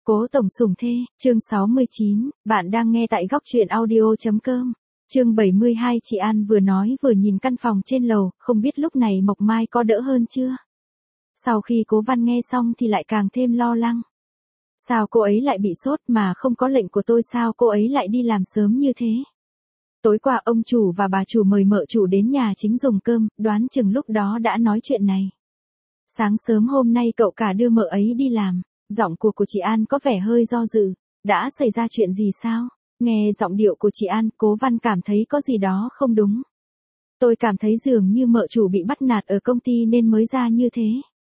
Cố tổng sủng thê, chương 69, bạn đang nghe tại góc truyện audio.com. Chương 72 chị An vừa nói vừa nhìn căn phòng trên lầu, không biết lúc này Mộc Mai có đỡ hơn chưa? Sau khi Cố Văn nghe xong thì lại càng thêm lo lắng. Sao cô ấy lại bị sốt mà không có lệnh của tôi, sao cô ấy lại đi làm sớm như thế? Tối qua ông chủ và bà chủ mời mợ chủ đến nhà chính dùng cơm, đoán chừng lúc đó đã nói chuyện này. Sáng sớm hôm nay cậu cả đưa mợ ấy đi làm. Giọng của chị An có vẻ hơi do dự. Đã xảy ra chuyện gì sao? Nghe giọng điệu của chị An, Cố Văn cảm thấy có gì đó không đúng. Tôi cảm thấy dường như mợ chủ bị bắt nạt ở công ty nên mới ra như thế.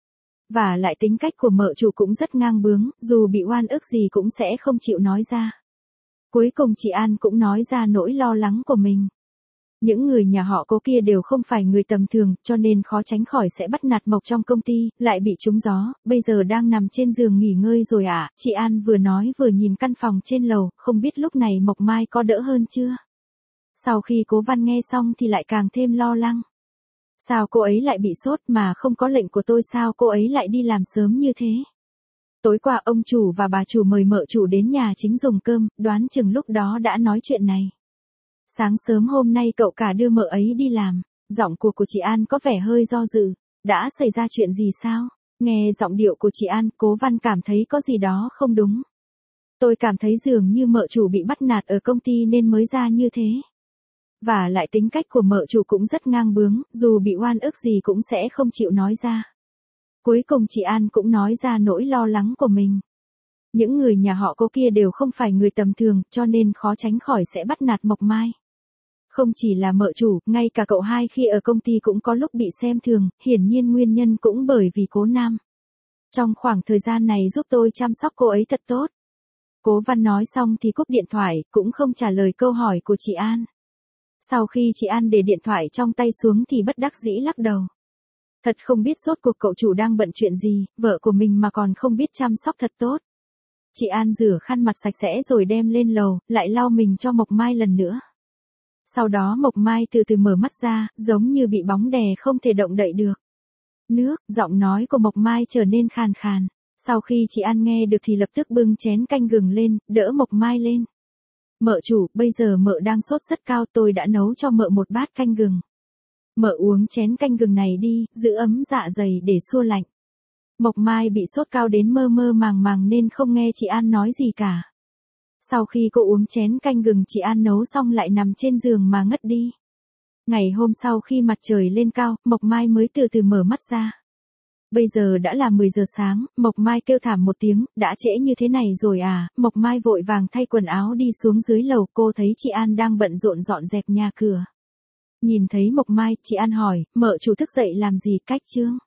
Và lại tính cách của mợ chủ cũng rất ngang bướng, dù bị oan ức gì cũng sẽ không chịu nói ra. Cuối cùng chị An cũng nói ra nỗi lo lắng của mình. Những người nhà họ Cố kia đều không phải người tầm thường, cho nên khó tránh khỏi sẽ bắt nạt Mộc trong công ty, lại bị trúng gió, bây giờ đang nằm trên giường nghỉ ngơi rồi ạ. Chị An vừa nói vừa nhìn căn phòng trên lầu, không biết lúc này Mộc Mai có đỡ hơn chưa? Sau khi Cố Văn nghe xong thì lại càng thêm lo lắng. Sao cô ấy lại bị sốt mà không có lệnh của tôi, sao cô ấy lại đi làm sớm như thế? Tối qua ông chủ và bà chủ mời mợ chủ đến nhà chính dùng cơm, đoán chừng lúc đó đã nói chuyện này. Sáng sớm hôm nay cậu cả đưa mợ ấy đi làm. Giọng của chị An có vẻ hơi do dự. Đã xảy ra chuyện gì sao? Nghe giọng điệu của chị An, Cố Văn cảm thấy có gì đó không đúng. Tôi cảm thấy dường như mợ chủ bị bắt nạt ở công ty nên mới ra như thế. Và lại tính cách của mợ chủ cũng rất ngang bướng, dù bị oan ức gì cũng sẽ không chịu nói ra. Cuối cùng chị An cũng nói ra nỗi lo lắng của mình. Những người nhà họ Cố kia đều không phải người tầm thường, cho nên khó tránh khỏi sẽ bắt nạt Mộc Mai. Không chỉ là mợ chủ, ngay cả cậu hai khi ở công ty cũng có lúc bị xem thường, hiển nhiên nguyên nhân cũng bởi vì Cố Nam. Trong khoảng thời gian này giúp tôi chăm sóc cô ấy thật tốt. Cố Văn nói xong thì cúp điện thoại, cũng không trả lời câu hỏi của chị An. Sau khi chị An để điện thoại trong tay xuống thì bất đắc dĩ lắc đầu. Thật không biết rốt cuộc cậu chủ đang bận chuyện gì, vợ của mình mà còn không biết chăm sóc thật tốt. Chị An rửa khăn mặt sạch sẽ rồi đem lên lầu, lại lau mình cho Mộc Mai lần nữa. Sau đó Mộc Mai từ từ mở mắt ra, giống như bị bóng đè không thể động đậy được. Nước, giọng nói của Mộc Mai trở nên khàn khàn. Sau khi chị An nghe được thì lập tức bưng chén canh gừng lên, đỡ Mộc Mai lên. Mợ chủ, bây giờ mợ đang sốt rất cao, tôi đã nấu cho mợ một bát canh gừng. Mợ uống chén canh gừng này đi, giữ ấm dạ dày để xua lạnh. Mộc Mai bị sốt cao đến mơ mơ màng màng nên không nghe chị An nói gì cả. Sau khi cô uống chén canh gừng chị An nấu xong lại nằm trên giường mà ngất đi. Ngày hôm sau khi mặt trời lên cao, Mộc Mai mới từ từ mở mắt ra. Bây giờ đã là 10 giờ sáng, Mộc Mai kêu thảm một tiếng, đã trễ như thế này rồi à? Mộc Mai vội vàng thay quần áo đi xuống dưới lầu, cô thấy chị An đang bận rộn dọn dẹp nhà cửa. Nhìn thấy Mộc Mai, chị An hỏi, mợ chủ thức dậy làm gì, cách chương?